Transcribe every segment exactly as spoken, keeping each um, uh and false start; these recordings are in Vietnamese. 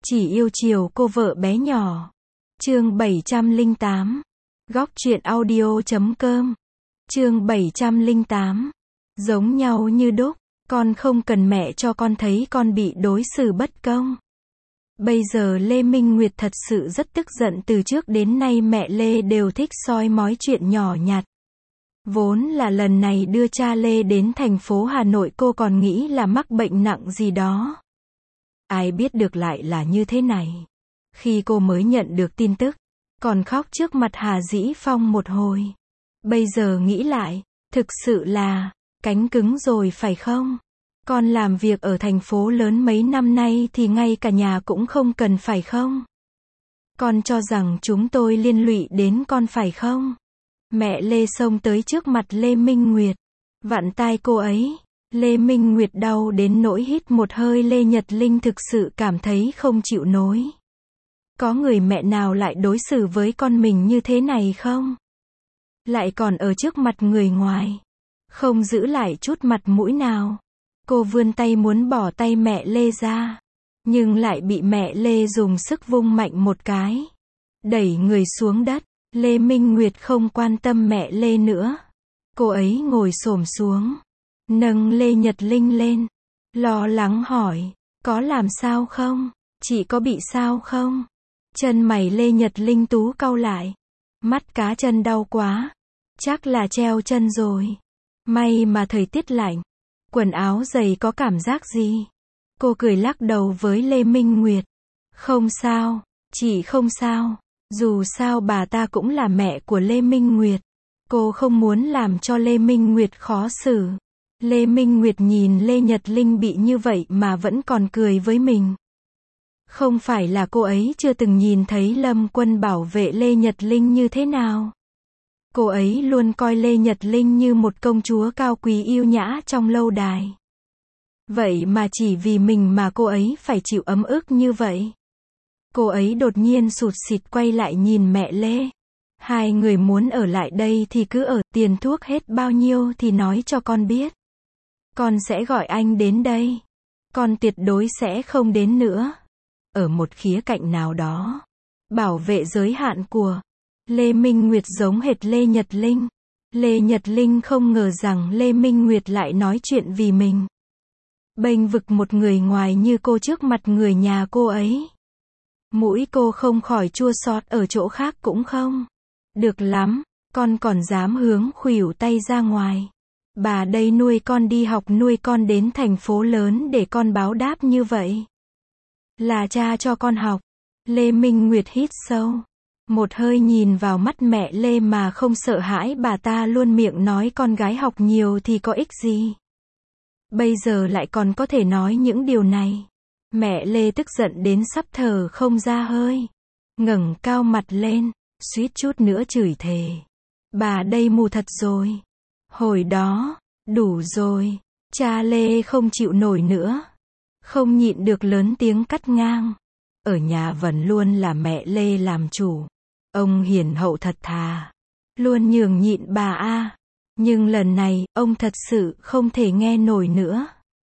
Chỉ yêu chiều cô vợ bé nhỏ. Chương bảy trăm lẻ tám. Góc truyện audio chấm com. Chương bảy trăm lẻ tám. Giống nhau như đúc, con không cần mẹ cho con thấy con bị đối xử bất công. Bây giờ Lê Minh Nguyệt thật sự rất tức giận, từ trước đến nay mẹ Lê đều thích soi mói chuyện nhỏ nhặt. Vốn là lần này đưa cha Lê đến thành phố Hà Nội cô còn nghĩ là mắc bệnh nặng gì đó. Ai biết được lại là như thế này. Khi cô mới nhận được tin tức, còn khóc trước mặt Hà Dĩ Phong một hồi. Bây giờ nghĩ lại, thực sự là, cánh cứng rồi phải không? Con làm việc ở thành phố lớn mấy năm nay thì ngay cả nhà cũng không cần phải không? Con cho rằng chúng tôi liên lụy đến con phải không? Mẹ Lê xông tới trước mặt Lê Minh Nguyệt, vặn tai cô ấy. Lê Minh Nguyệt đau đến nỗi hít một hơi. Lê Nhật Linh thực sự cảm thấy không chịu nổi. Có người mẹ nào lại đối xử với con mình như thế này không? Lại còn ở trước mặt người ngoài. Không giữ lại chút mặt mũi nào. Cô vươn tay muốn bỏ tay mẹ Lê ra, nhưng lại bị mẹ Lê dùng sức vung mạnh một cái, đẩy người xuống đất. Lê Minh Nguyệt không quan tâm mẹ Lê nữa. Cô ấy ngồi xổm xuống, nâng Lê Nhật Linh lên, lo lắng hỏi, có làm sao không? Chị có bị sao không? Chân mày Lê Nhật Linh tú cau lại. Mắt cá chân đau quá. Chắc là treo chân rồi. May mà thời tiết lạnh. Quần áo dày có cảm giác gì? Cô cười lắc đầu với Lê Minh Nguyệt. Không sao, chị không sao. Dù sao bà ta cũng là mẹ của Lê Minh Nguyệt. Cô không muốn làm cho Lê Minh Nguyệt khó xử. Lê Minh Nguyệt nhìn Lê Nhật Linh bị như vậy mà vẫn còn cười với mình. Không phải là cô ấy chưa từng nhìn thấy Lâm Quân bảo vệ Lê Nhật Linh như thế nào. Cô ấy luôn coi Lê Nhật Linh như một công chúa cao quý yêu nhã trong lâu đài. Vậy mà chỉ vì mình mà cô ấy phải chịu ấm ức như vậy. Cô ấy đột nhiên sụt sịt quay lại nhìn mẹ Lê. Hai người muốn ở lại đây thì cứ ở, tiền thuốc hết bao nhiêu thì nói cho con biết. Con sẽ gọi anh đến đây. Con tuyệt đối sẽ không đến nữa. Ở một khía cạnh nào đó, bảo vệ giới hạn của Lê Minh Nguyệt giống hệt Lê Nhật Linh. Lê Nhật Linh không ngờ rằng Lê Minh Nguyệt lại nói chuyện vì mình. Bênh vực một người ngoài như cô trước mặt người nhà cô ấy. Mũi cô không khỏi chua xót, ở chỗ khác cũng không. Được lắm, con còn dám hướng khuỷu tay ra ngoài. Bà đây nuôi con đi học, nuôi con đến thành phố lớn để con báo đáp như vậy. Là cha cho con học. Lê Minh Nguyệt hít sâu một hơi, nhìn vào mắt mẹ Lê mà không sợ hãi. Bà ta luôn miệng nói con gái học nhiều thì có ích gì. Bây giờ lại còn có thể nói những điều này. Mẹ Lê tức giận đến sắp thở không ra hơi. Ngẩng cao mặt lên, suýt chút nữa chửi thề. Bà đây mù thật rồi. Hồi đó, đủ rồi. Cha Lê không chịu nổi nữa. Không nhịn được lớn tiếng cắt ngang. Ở nhà vẫn luôn là mẹ Lê làm chủ. Ông hiền hậu thật thà. Luôn nhường nhịn bà a. Nhưng lần này, ông thật sự không thể nghe nổi nữa.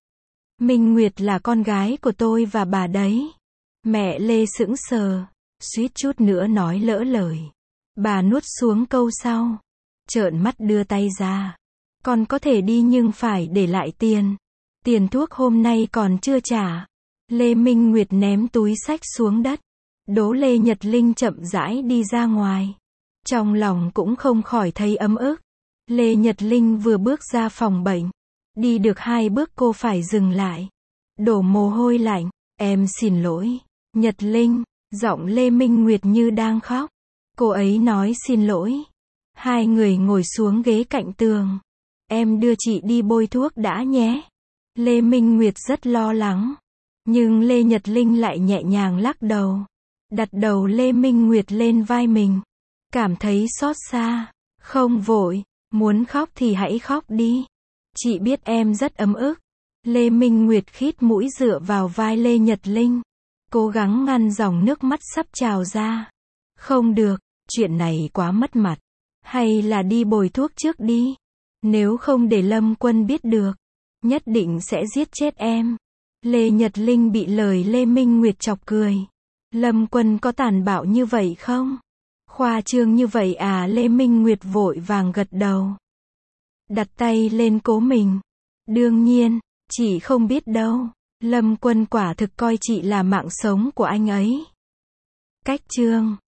Minh Nguyệt là con gái của tôi và bà đấy. Mẹ Lê sững sờ, suýt chút nữa nói lỡ lời. Bà nuốt xuống câu sau. Trợn mắt đưa tay ra. Con có thể đi nhưng phải để lại tiền. Tiền thuốc hôm nay còn chưa trả. Lê Minh Nguyệt ném túi xách xuống đất. Đố Lê Nhật Linh chậm rãi đi ra ngoài. Trong lòng cũng không khỏi thấy ấm ức. Lê Nhật Linh vừa bước ra phòng bệnh. Đi được hai bước cô phải dừng lại. Đổ mồ hôi lạnh. Em xin lỗi. Nhật Linh. Giọng Lê Minh Nguyệt như đang khóc. Cô ấy nói xin lỗi. Hai người ngồi xuống ghế cạnh tường. Em đưa chị đi bôi thuốc đã nhé. Lê Minh Nguyệt rất lo lắng. Nhưng Lê Nhật Linh lại nhẹ nhàng lắc đầu. Đặt đầu Lê Minh Nguyệt lên vai mình. Cảm thấy xót xa. Không vội. Muốn khóc thì hãy khóc đi. Chị biết em rất ấm ức. Lê Minh Nguyệt khít mũi dựa vào vai Lê Nhật Linh. Cố gắng ngăn dòng nước mắt sắp trào ra. Không được. Chuyện này quá mất mặt. Hay là đi bôi thuốc trước đi. Nếu không để Lâm Quân biết được, nhất định sẽ giết chết em. Lê Nhật Linh bị lời Lê Minh Nguyệt chọc cười. Lâm Quân có tàn bạo như vậy không? Khoa trương như vậy à? Lê Minh Nguyệt vội vàng gật đầu. Đặt tay lên cố mình. Đương nhiên, chị không biết đâu. Lâm Quân quả thực coi chị là mạng sống của anh ấy. Cách chương